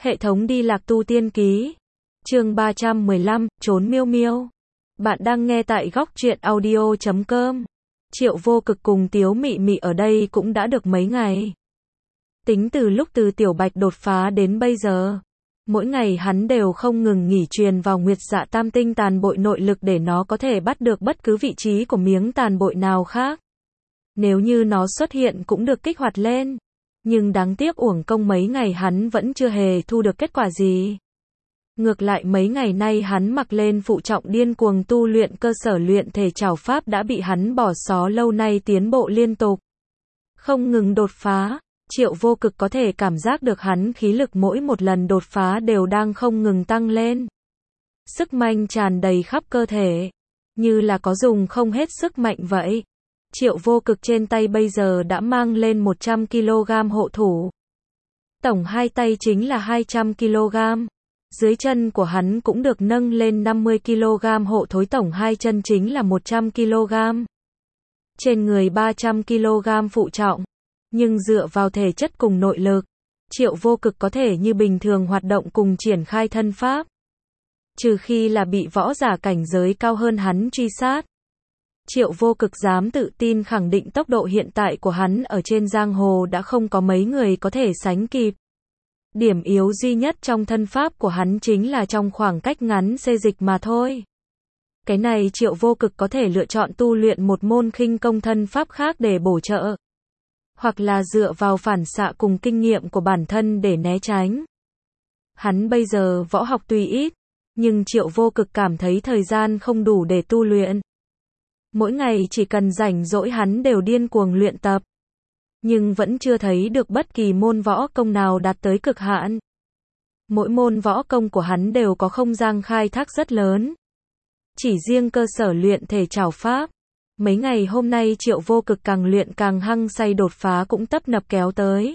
Hệ thống đi lạc tu tiên ký. Chương 315, trốn miêu miêu. Bạn đang nghe tại góc truyện audio.com. Triệu Vô Cực cùng Tiếu Mị Mị ở đây cũng đã được mấy ngày. Tính từ lúc từ Tiểu Bạch đột phá đến bây giờ, mỗi ngày hắn đều không ngừng nghỉ truyền vào Nguyệt Dạ Tam Tinh tàn bội nội lực để nó có thể bắt được bất cứ vị trí của miếng tàn bội nào khác. Nếu như nó xuất hiện cũng được kích hoạt lên. Nhưng đáng tiếc uổng công mấy ngày hắn vẫn chưa hề thu được kết quả gì. Ngược lại mấy ngày nay hắn mặc lên phụ trọng điên cuồng tu luyện cơ sở luyện thể trảo pháp đã bị hắn bỏ xó lâu nay tiến bộ liên tục. Không ngừng đột phá, Triệu Vô Cực có thể cảm giác được hắn khí lực mỗi một lần đột phá đều đang không ngừng tăng lên. Sức mạnh tràn đầy khắp cơ thể, như là có dùng không hết sức mạnh vậy. Triệu Vô Cực trên tay bây giờ đã mang lên 100 kg hộ thủ. Tổng hai tay chính là 200 kg. Dưới chân của hắn cũng được nâng lên 50 kg hộ thối, tổng hai chân chính là 100 kg. Trên người 300 kg phụ trọng. Nhưng dựa vào thể chất cùng nội lực, Triệu Vô Cực có thể như bình thường hoạt động cùng triển khai thân pháp. Trừ khi là bị võ giả cảnh giới cao hơn hắn truy sát. Triệu Vô Cực dám tự tin khẳng định tốc độ hiện tại của hắn ở trên giang hồ đã không có mấy người có thể sánh kịp. Điểm yếu duy nhất trong thân pháp của hắn chính là trong khoảng cách ngắn xê dịch mà thôi. Cái này Triệu Vô Cực có thể lựa chọn tu luyện một môn khinh công thân pháp khác để bổ trợ. Hoặc là dựa vào phản xạ cùng kinh nghiệm của bản thân để né tránh. Hắn bây giờ võ học tuy ít, nhưng Triệu Vô Cực cảm thấy thời gian không đủ để tu luyện. Mỗi ngày chỉ cần rảnh rỗi hắn đều điên cuồng luyện tập. Nhưng vẫn chưa thấy được bất kỳ môn võ công nào đạt tới cực hạn. Mỗi môn võ công của hắn đều có không gian khai thác rất lớn. Chỉ riêng cơ sở luyện thể trảo pháp. Mấy ngày hôm nay Triệu Vô Cực càng luyện càng hăng say, đột phá cũng tấp nập kéo tới.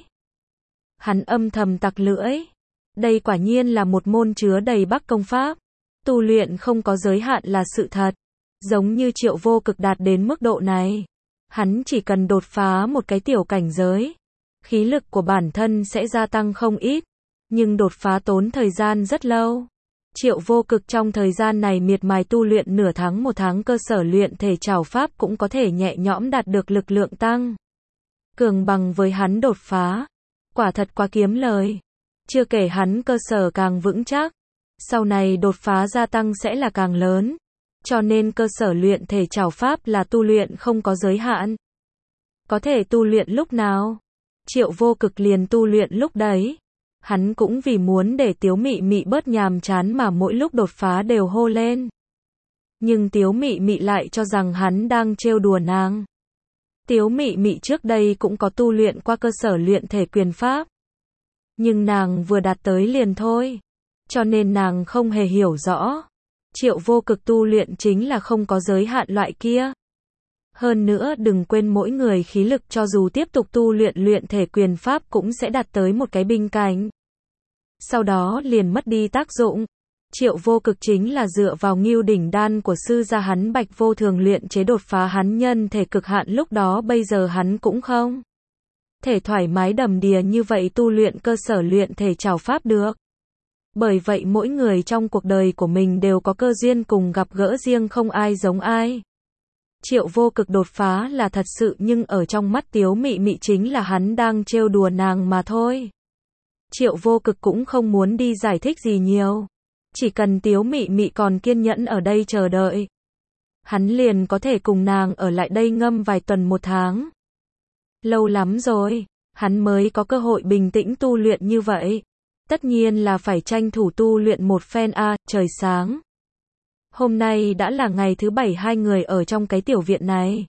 Hắn âm thầm tặc lưỡi. Đây quả nhiên là một môn chứa đầy bắc công pháp. Tu luyện không có giới hạn là sự thật. Giống như Triệu Vô Cực đạt đến mức độ này, hắn chỉ cần đột phá một cái tiểu cảnh giới, khí lực của bản thân sẽ gia tăng không ít, nhưng đột phá tốn thời gian rất lâu. Triệu Vô Cực trong thời gian này miệt mài tu luyện nửa tháng một tháng cơ sở luyện thể trảo pháp cũng có thể nhẹ nhõm đạt được lực lượng tăng cường bằng với hắn đột phá. Quả thật quá kiếm lời. Chưa kể hắn cơ sở càng vững chắc, sau này đột phá gia tăng sẽ là càng lớn. Cho nên cơ sở luyện thể trảo pháp là tu luyện không có giới hạn. Có thể tu luyện lúc nào, Triệu Vô Cực liền tu luyện lúc đấy. Hắn cũng vì muốn để Tiếu Mị Mị bớt nhàm chán mà mỗi lúc đột phá đều hô lên. Nhưng Tiếu Mị Mị lại cho rằng hắn đang trêu đùa nàng. Tiếu Mị Mị trước đây cũng có tu luyện qua cơ sở luyện thể quyền pháp. Nhưng nàng vừa đạt tới liền thôi. Cho nên nàng không hề hiểu rõ. Triệu Vô Cực tu luyện chính là không có giới hạn loại kia. Hơn nữa đừng quên mỗi người khí lực cho dù tiếp tục tu luyện thể quyền pháp cũng sẽ đạt tới một cái bình cảnh. Sau đó liền mất đi tác dụng. Triệu Vô Cực chính là dựa vào Ngưu Đỉnh Đan của sư gia hắn Bạch Vô Thường luyện chế đột phá hắn nhân thể cực hạn, lúc đó bây giờ hắn cũng không thể thoải mái đầm đìa như vậy tu luyện cơ sở luyện thể trảo pháp được. Bởi vậy mỗi người trong cuộc đời của mình đều có cơ duyên cùng gặp gỡ riêng, không ai giống ai. Triệu Vô Cực đột phá là thật sự, nhưng ở trong mắt Tiếu Mị Mị chính là hắn đang trêu đùa nàng mà thôi. Triệu Vô Cực cũng không muốn đi giải thích gì nhiều. Chỉ cần Tiếu Mị Mị còn kiên nhẫn ở đây chờ đợi, hắn liền có thể cùng nàng ở lại đây ngâm vài tuần một tháng. Lâu lắm rồi, hắn mới có cơ hội bình tĩnh tu luyện như vậy. Tất nhiên là phải tranh thủ tu luyện một phen a. Trời sáng. Hôm nay đã là ngày thứ 7 hai người ở trong cái tiểu viện này.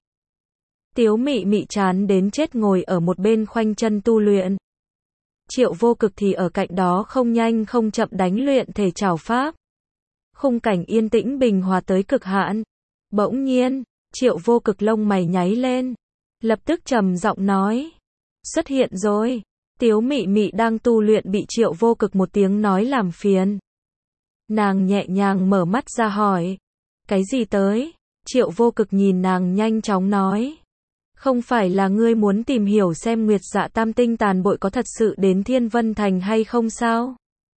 Tiếu Mị Mị chán đến chết ngồi ở một bên khoanh chân tu luyện. Triệu Vô Cực thì ở cạnh đó không nhanh không chậm đánh luyện thể trảo pháp. Khung cảnh yên tĩnh bình hòa tới cực hạn. Bỗng nhiên, Triệu Vô Cực lông mày nháy lên. Lập tức trầm giọng nói. Xuất hiện rồi. Tiếu Mị Mị đang tu luyện bị Triệu Vô Cực một tiếng nói làm phiền. Nàng nhẹ nhàng mở mắt ra hỏi. Cái gì tới? Triệu Vô Cực nhìn nàng nhanh chóng nói. Không phải là ngươi muốn tìm hiểu xem Nguyệt Dạ Tam Tinh tàn bội có thật sự đến Thiên Vân Thành hay không sao?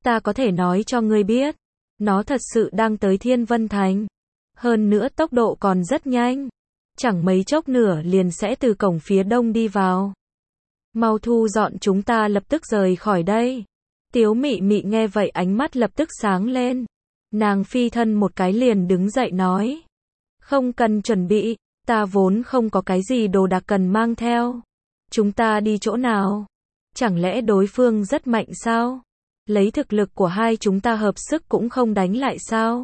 Ta có thể nói cho ngươi biết, nó thật sự đang tới Thiên Vân Thành. Hơn nữa tốc độ còn rất nhanh. Chẳng mấy chốc nữa liền sẽ từ cổng phía đông đi vào. Mau thu dọn, chúng ta lập tức rời khỏi đây. Tiếu Mị Mị nghe vậy ánh mắt lập tức sáng lên. Nàng phi thân một cái liền đứng dậy nói. Không cần chuẩn bị, ta vốn không có cái gì đồ đạc cần mang theo. Chúng ta đi chỗ nào? Chẳng lẽ đối phương rất mạnh sao? Lấy thực lực của hai chúng ta hợp sức cũng không đánh lại sao?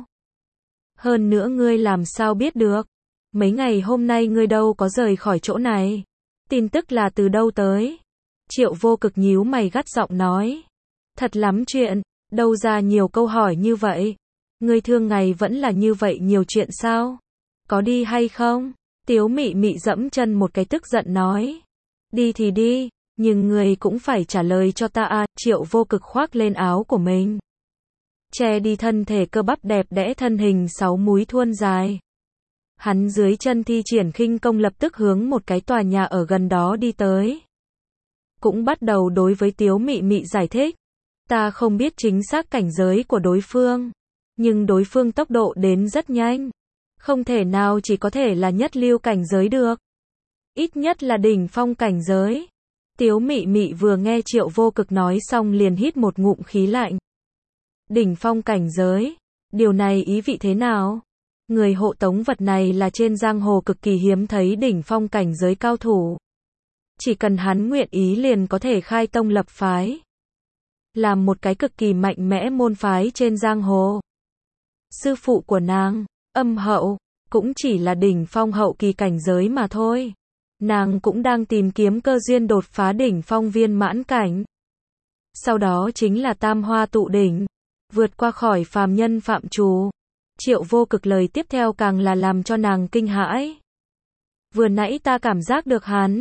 Hơn nữa ngươi làm sao biết được? Mấy ngày hôm nay ngươi đâu có rời khỏi chỗ này. Tin tức là từ đâu tới? Triệu Vô Cực nhíu mày gắt giọng nói. Thật lắm chuyện, đâu ra nhiều câu hỏi như vậy? Ngươi thường ngày vẫn là như vậy nhiều chuyện sao? Có đi hay không? Tiếu Mị Mị dẫm chân một cái tức giận nói. Đi thì đi, nhưng ngươi cũng phải trả lời cho ta à. Triệu Vô Cực khoác lên áo của mình, che đi thân thể cơ bắp đẹp đẽ, thân hình 6 múi thuôn dài. Hắn dưới chân thi triển khinh công lập tức hướng một cái tòa nhà ở gần đó đi tới. Cũng bắt đầu đối với Tiếu Mị Mị giải thích. Ta không biết chính xác cảnh giới của đối phương, nhưng đối phương tốc độ đến rất nhanh. Không thể nào chỉ có thể là nhất lưu cảnh giới được. Ít nhất là đỉnh phong cảnh giới. Tiếu Mị Mị vừa nghe Triệu Vô Cực nói xong liền hít một ngụm khí lạnh. Đỉnh phong cảnh giới? Điều này ý vị thế nào? Người hộ tống vật này là trên giang hồ cực kỳ hiếm thấy đỉnh phong cảnh giới cao thủ. Chỉ cần hắn nguyện ý liền có thể khai tông lập phái. Làm một cái cực kỳ mạnh mẽ môn phái trên giang hồ. Sư phụ của nàng, Âm Hậu, cũng chỉ là đỉnh phong hậu kỳ cảnh giới mà thôi. Nàng cũng đang tìm kiếm cơ duyên đột phá đỉnh phong viên mãn cảnh. Sau đó chính là tam hoa tụ đỉnh, vượt qua khỏi phàm nhân phạm trù. Triệu Vô Cực lời tiếp theo càng là làm cho nàng kinh hãi. Vừa nãy ta cảm giác được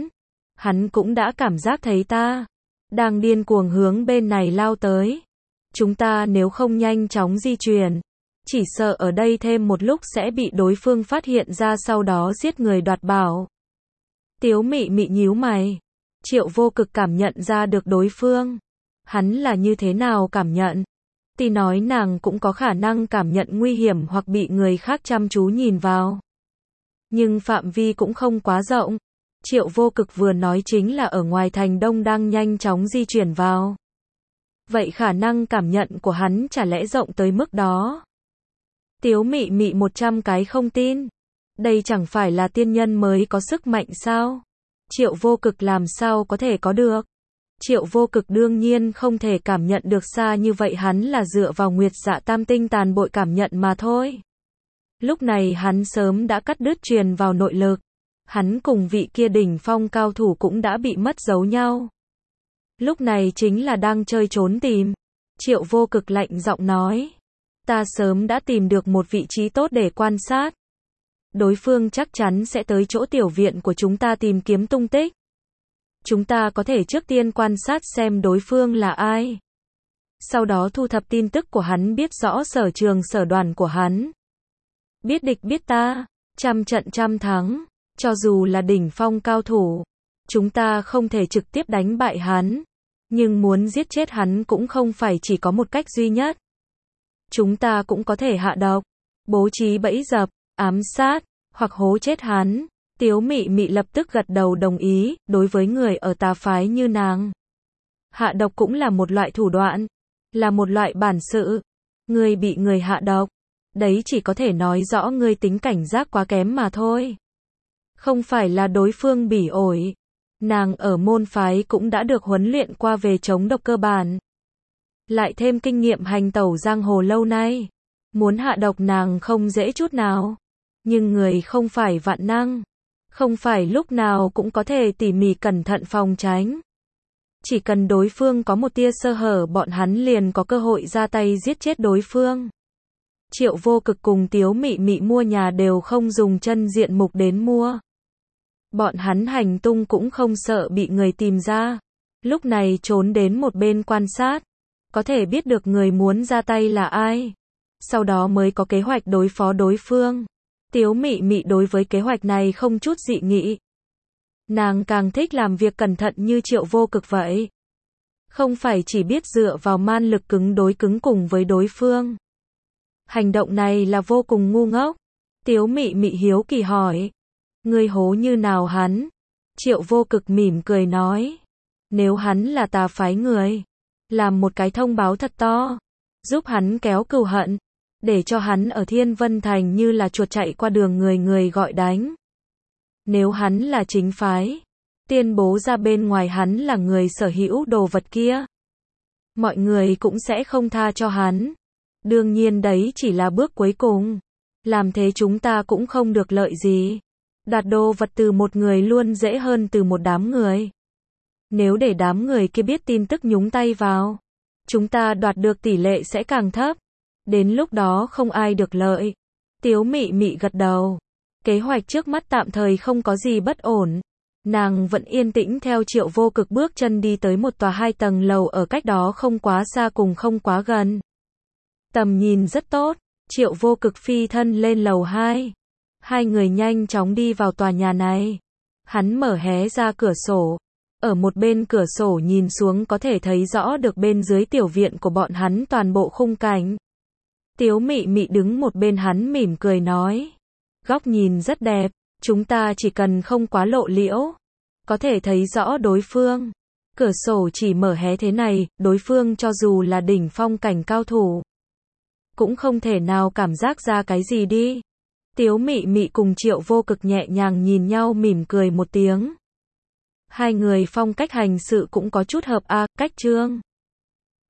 hắn cũng đã cảm giác thấy ta, đang điên cuồng hướng bên này lao tới. Chúng ta nếu không nhanh chóng di chuyển, chỉ sợ ở đây thêm một lúc sẽ bị đối phương phát hiện ra, sau đó giết người đoạt bảo. Tiếu Mị Mị nhíu mày. Triệu Vô Cực cảm nhận ra được đối phương. Hắn là như thế nào cảm nhận? Tuy nói nàng cũng có khả năng cảm nhận nguy hiểm hoặc bị người khác chăm chú nhìn vào. Nhưng phạm vi cũng không quá rộng. Triệu Vô Cực vừa nói chính là ở ngoài thành đông đang nhanh chóng di chuyển vào. Vậy khả năng cảm nhận của hắn chả lẽ rộng tới mức đó? Tiếu Mị Mị 100 cái không tin. Đây chẳng phải là tiên nhân mới có sức mạnh sao? Triệu Vô Cực làm sao có thể có được? Triệu Vô Cực đương nhiên không thể cảm nhận được xa như vậy, hắn là dựa vào Nguyệt Dạ Tam Tinh tàn bội cảm nhận mà thôi. Lúc này hắn sớm đã cắt đứt truyền vào nội lực. Hắn cùng vị kia đỉnh phong cao thủ cũng đã bị mất dấu nhau. Lúc này chính là đang chơi trốn tìm. Triệu Vô Cực lạnh giọng nói. Ta sớm đã tìm được một vị trí tốt để quan sát. Đối phương chắc chắn sẽ tới chỗ tiểu viện của chúng ta tìm kiếm tung tích. Chúng ta có thể trước tiên quan sát xem đối phương là ai. Sau đó thu thập tin tức của hắn, biết rõ sở trường sở đoàn của hắn. Biết địch biết ta, trăm trận trăm thắng. Cho dù là đỉnh phong cao thủ, chúng ta không thể trực tiếp đánh bại hắn. Nhưng muốn giết chết hắn cũng không phải chỉ có một cách duy nhất. Chúng ta cũng có thể hạ độc, bố trí bẫy dập, ám sát, hoặc hố chết hắn. Tiếu Mị Mị lập tức gật đầu đồng ý. Đối với người ở tà phái như nàng, hạ độc cũng là một loại thủ đoạn, là một loại bản sự. Ngươi bị người hạ độc, đấy chỉ có thể nói rõ ngươi tính cảnh giác quá kém mà thôi. Không phải là đối phương bỉ ổi. Nàng ở môn phái cũng đã được huấn luyện qua về chống độc cơ bản. Lại thêm kinh nghiệm hành tẩu giang hồ lâu nay. Muốn hạ độc nàng không dễ chút nào. Nhưng người không phải vạn năng. Không phải lúc nào cũng có thể tỉ mỉ cẩn thận phòng tránh. Chỉ cần đối phương có một tia sơ hở, bọn hắn liền có cơ hội ra tay giết chết đối phương. Triệu Vô Cực cùng Tiếu Mị Mị mua nhà đều không dùng chân diện mục đến mua. Bọn hắn hành tung cũng không sợ bị người tìm ra. Lúc này trốn đến một bên quan sát. Có thể biết được người muốn ra tay là ai. Sau đó mới có kế hoạch đối phó đối phương. Tiếu Mị Mị đối với kế hoạch này không chút dị nghị. Nàng càng thích làm việc cẩn thận như Triệu Vô Cực vậy. không phải chỉ biết dựa vào man lực cứng đối cứng cùng với đối phương. Hành động này là vô cùng ngu ngốc. Tiếu Mị Mị hiếu kỳ hỏi. Ngươi hố như nào hắn? Triệu Vô Cực mỉm cười nói. Nếu hắn là tà phái người, làm một cái thông báo thật to, giúp hắn kéo cừu hận, để cho hắn ở Thiên Vân Thành như là chuột chạy qua đường người người gọi đánh. Nếu hắn là chính phái, tuyên bố ra bên ngoài hắn là người sở hữu đồ vật kia, mọi người cũng sẽ không tha cho hắn. Đương nhiên đấy chỉ là bước cuối cùng. Làm thế chúng ta cũng không được lợi gì. Đoạt đồ vật từ một người luôn dễ hơn từ một đám người. Nếu để đám người kia biết tin tức nhúng tay vào, chúng ta đoạt được tỷ lệ sẽ càng thấp. Đến lúc đó không ai được lợi. Tiếu Mị Mị gật đầu. Kế hoạch trước mắt tạm thời không có gì bất ổn. Nàng vẫn yên tĩnh theo Triệu Vô Cực bước chân đi tới một tòa 2 tầng lầu ở cách đó không quá xa cùng không quá gần. Tầm nhìn rất tốt. Triệu Vô Cực phi thân lên lầu 2. Hai người nhanh chóng đi vào tòa nhà này. Hắn mở hé ra cửa sổ. Ở một bên cửa sổ nhìn xuống có thể thấy rõ được bên dưới tiểu viện của bọn hắn toàn bộ khung cảnh. Tiếu Mị Mị đứng một bên hắn mỉm cười nói. Góc nhìn rất đẹp, chúng ta chỉ cần không quá lộ liễu, có thể thấy rõ đối phương. Cửa sổ chỉ mở hé thế này, đối phương cho dù là đỉnh phong cảnh cao thủ, cũng không thể nào cảm giác ra cái gì đi. Tiếu Mị Mị cùng Triệu Vô Cực nhẹ nhàng nhìn nhau mỉm cười một tiếng. Hai người phong cách hành sự cũng có chút hợp cách Trương.